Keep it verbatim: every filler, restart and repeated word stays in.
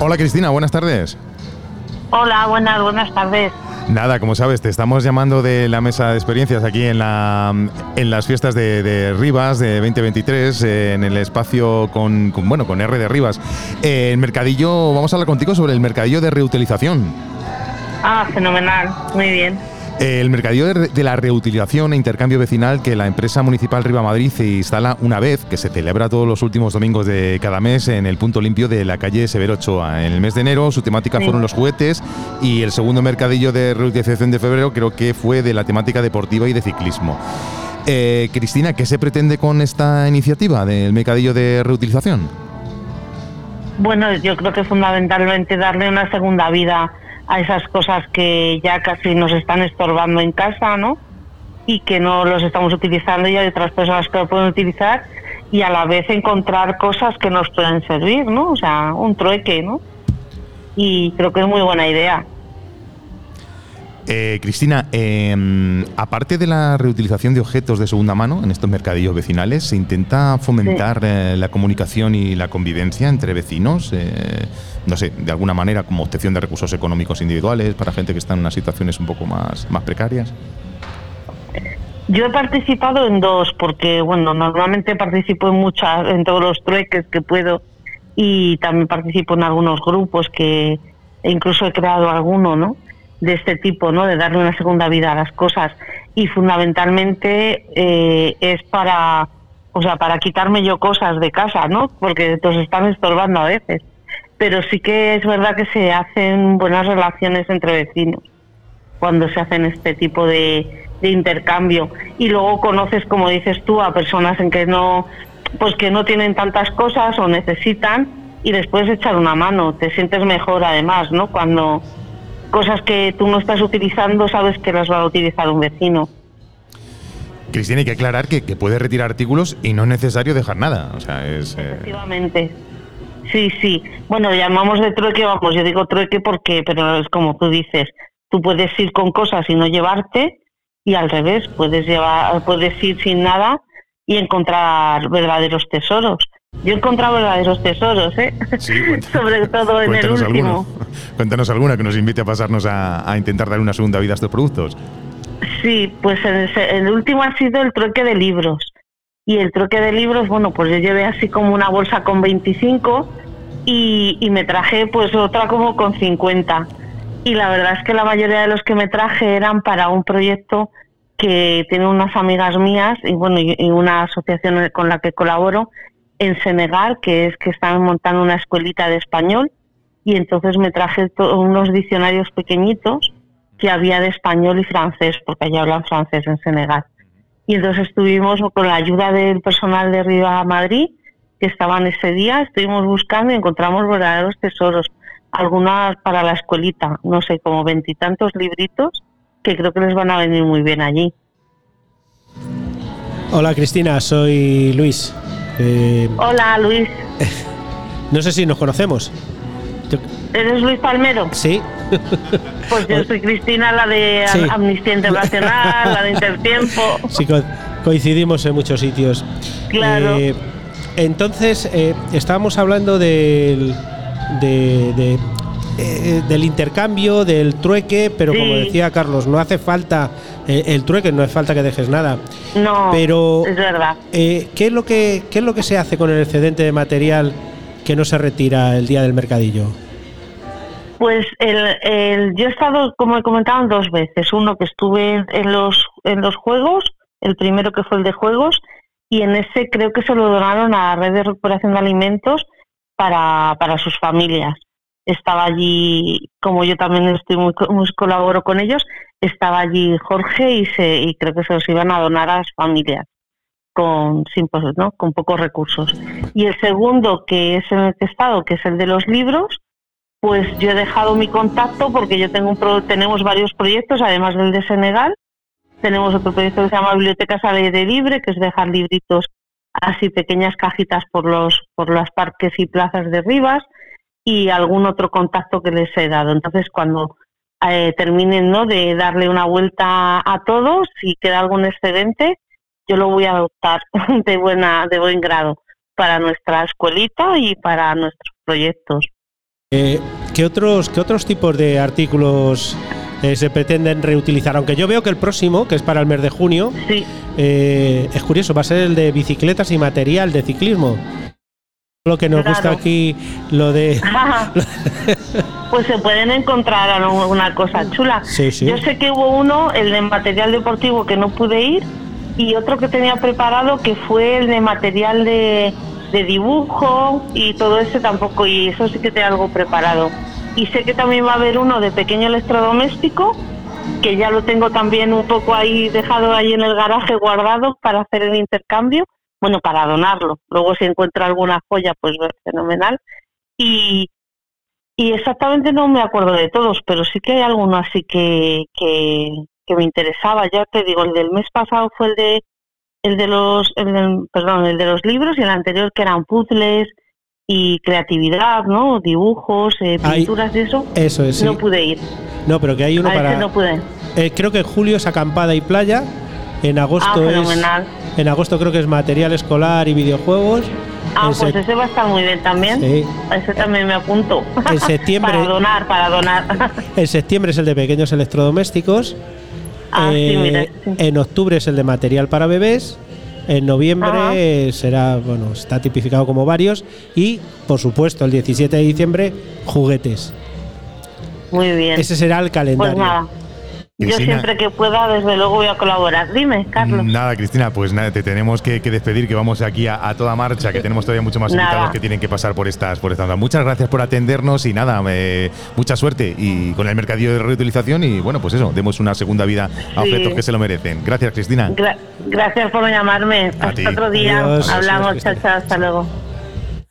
Hola Cristina, buenas tardes. Hola, buenas, buenas tardes. Nada, como sabes, te estamos llamando de la mesa de experiencias aquí en la en las fiestas de, de Rivas de veinte veintitrés, eh, en el espacio con, con bueno con R de Rivas. Eh, el mercadillo, vamos a hablar contigo sobre el mercadillo de reutilización. Ah, fenomenal, muy bien. El mercadillo de, de la reutilización e intercambio vecinal que la empresa municipal Riva Madrid se instala una vez, que se celebra todos los últimos domingos de cada mes en el punto limpio de la calle Severo Ochoa. En el mes de enero su temática sí. fueron los juguetes, y el segundo mercadillo de reutilización de febrero creo que fue de la temática deportiva y de ciclismo. Eh, Cristina, ¿qué se pretende con esta iniciativa del mercadillo de reutilización? Bueno, yo creo que fundamentalmente darle una segunda vida a esas cosas que ya casi nos están estorbando en casa, ¿no? Y que no los estamos utilizando, y hay otras personas que lo pueden utilizar, y a la vez encontrar cosas que nos pueden servir, ¿no? O sea, un trueque, ¿no? Y creo que es muy buena idea. Eh, Cristina, eh, aparte de la reutilización de objetos de segunda mano en estos mercadillos vecinales, ¿se intenta fomentar sí. eh, la comunicación y la convivencia entre vecinos? Eh, no sé, de alguna manera, como obtención de recursos económicos individuales para gente que está en unas situaciones un poco más, más precarias. Yo he participado en dos, porque bueno, normalmente participo en muchas, en todos los trueques que puedo, y también participo en algunos grupos que incluso he creado alguno, ¿no? De este tipo, ¿no? De darle una segunda vida a las cosas, y fundamentalmente eh, es para, o sea, para quitarme yo cosas de casa, ¿no? Porque nos están estorbando a veces. Pero sí que es verdad que se hacen buenas relaciones entre vecinos cuando se hacen este tipo de, de intercambio, y luego conoces, como dices tú, a personas en que no, pues que no tienen tantas cosas o necesitan, y les puedes echar una mano. Te sientes mejor además, ¿no? Cuando cosas que tú no estás utilizando, sabes que las va a utilizar un vecino. Cristina, hay que aclarar que, que puedes retirar artículos y no es necesario dejar nada. O sea, es... Eh... Efectivamente. Sí, sí. Bueno, llamamos de trueque, vamos, yo digo trueque porque, pero es como tú dices, tú puedes ir con cosas y no llevarte, y al revés, puedes llevar, puedes ir sin nada y encontrar verdaderos tesoros. Yo he encontrado verdaderos tesoros, ¿eh? Sí, cuenta, sobre todo en el último. Alguno. Cuéntanos alguna que nos invite a pasarnos a, a intentar dar una segunda vida a estos productos. Sí, pues el, el último ha sido el trueque de libros. Y el trueque de libros, bueno, pues yo llevé así como una bolsa con veinticinco, y, y me traje pues otra como con cincuenta. Y la verdad es que la mayoría de los que me traje eran para un proyecto que tienen unas amigas mías, y bueno, y, y una asociación con la que colaboro en Senegal, que es que están montando una escuelita de español, y entonces me traje to- unos diccionarios pequeñitos que había de español y francés, porque allá hablan francés en Senegal. Y entonces estuvimos con la ayuda del personal de Riva Madrid, que estaban ese día, estuvimos buscando y encontramos verdaderos tesoros, algunas para la escuelita, no sé, como veintitantos libritos que creo que les van a venir muy bien allí. Hola Cristina, soy Luis. Eh, Hola Luis. No sé si nos conocemos. Yo... ¿Eres Luis Palmero? Sí. Pues yo soy Cristina, la de sí. Amnistía Internacional, la de Intertiempo. Sí, co- coincidimos en muchos sitios. Claro. Eh, entonces, eh, estábamos hablando del, de, de, eh, del intercambio, del trueque, pero sí. Como decía Carlos, no hace falta eh, el trueque, no hace falta que dejes nada. No, pero, es verdad. Eh, ¿qué es lo que, qué es lo que se hace con el excedente de material que no se retira el día del mercadillo? Pues el, el, yo he estado, como he comentado, dos veces. Uno que estuve en los, en los juegos, el primero que fue el de juegos, y en ese creo que se lo donaron a la Red de Recuperación de Alimentos para, para sus familias. Estaba allí, como yo también estoy muy, muy colaboro con ellos, estaba allí Jorge y, se, y creo que se los iban a donar a las familias con, sin, pues, ¿no? con pocos recursos. Y el segundo, que es en el que he estado, que es el de los libros, pues yo he dejado mi contacto porque yo tengo un pro, tenemos varios proyectos, además del de Senegal. Tenemos otro proyecto que se llama Bibliotecas al aire libre, que es dejar libritos así, pequeñas cajitas por los por los parques y plazas de Rivas, y algún otro contacto que les he dado. Entonces, cuando eh, terminen, ¿no?, de darle una vuelta a todos, si queda algún excedente, yo lo voy a adoptar de buena de buen grado para nuestra escuelita y para nuestros proyectos. Eh, ¿qué, otros, ¿Qué otros tipos de artículos eh, se pretenden reutilizar? Aunque yo veo que el próximo, que es para el mes de junio, sí. eh, es curioso, va a ser el de bicicletas y material de ciclismo. Lo que nos claro. gusta aquí, lo de... Pues se pueden encontrar una cosa chula. Sí, sí. Yo sé que hubo uno, el de material deportivo, que no pude ir, y otro que tenía preparado, que fue el de material de... de dibujo y todo eso tampoco, y eso sí que tengo algo preparado. Y sé que también va a haber uno de pequeño electrodoméstico, que ya lo tengo también un poco ahí dejado ahí en el garaje guardado para hacer el intercambio, bueno, para donarlo. Luego si encuentro alguna joya, pues fenomenal. Y, y exactamente no me acuerdo de todos, pero sí que hay alguno así que, que, que me interesaba. Ya te digo, el del mes pasado fue el de el de los el del, perdón el de los libros, y el anterior que eran puzzles y creatividad, ¿no? Dibujos, eh, pinturas. Ay, y eso eso es, no sí. pude ir. No, pero que hay uno a para ese no pude. Eh, creo que en julio es acampada y playa, en agosto ah, fenomenal. es en agosto creo que es material escolar y videojuegos. Ah, en pues se... ese va a estar muy bien también. Sí. A ese también me apunto. En septiembre para donar, para donar. En septiembre es el de pequeños electrodomésticos. Ah, eh, sí, mira, sí. En octubre es el de material para bebés. En noviembre eh, será, bueno, está tipificado como varios. Y, por supuesto, el diecisiete de diciembre, juguetes. Muy bien. Ese será el calendario. Pues nada. Yo siempre que pueda, desde luego, voy a colaborar. Dime, Carlos. Nada, Cristina, pues nada, te tenemos que, que despedir, que vamos aquí a, a toda marcha, que tenemos todavía mucho más invitados que tienen que pasar por estas por estas. Muchas gracias por atendernos y nada, eh, mucha suerte y con el mercadillo de reutilización y bueno, pues eso, demos una segunda vida a objetos sí. que se lo merecen. Gracias, Cristina. Gra- gracias por llamarme. A Hasta ti. otro día. Adiós. Hablamos, Adiós, chao, chao, hasta luego.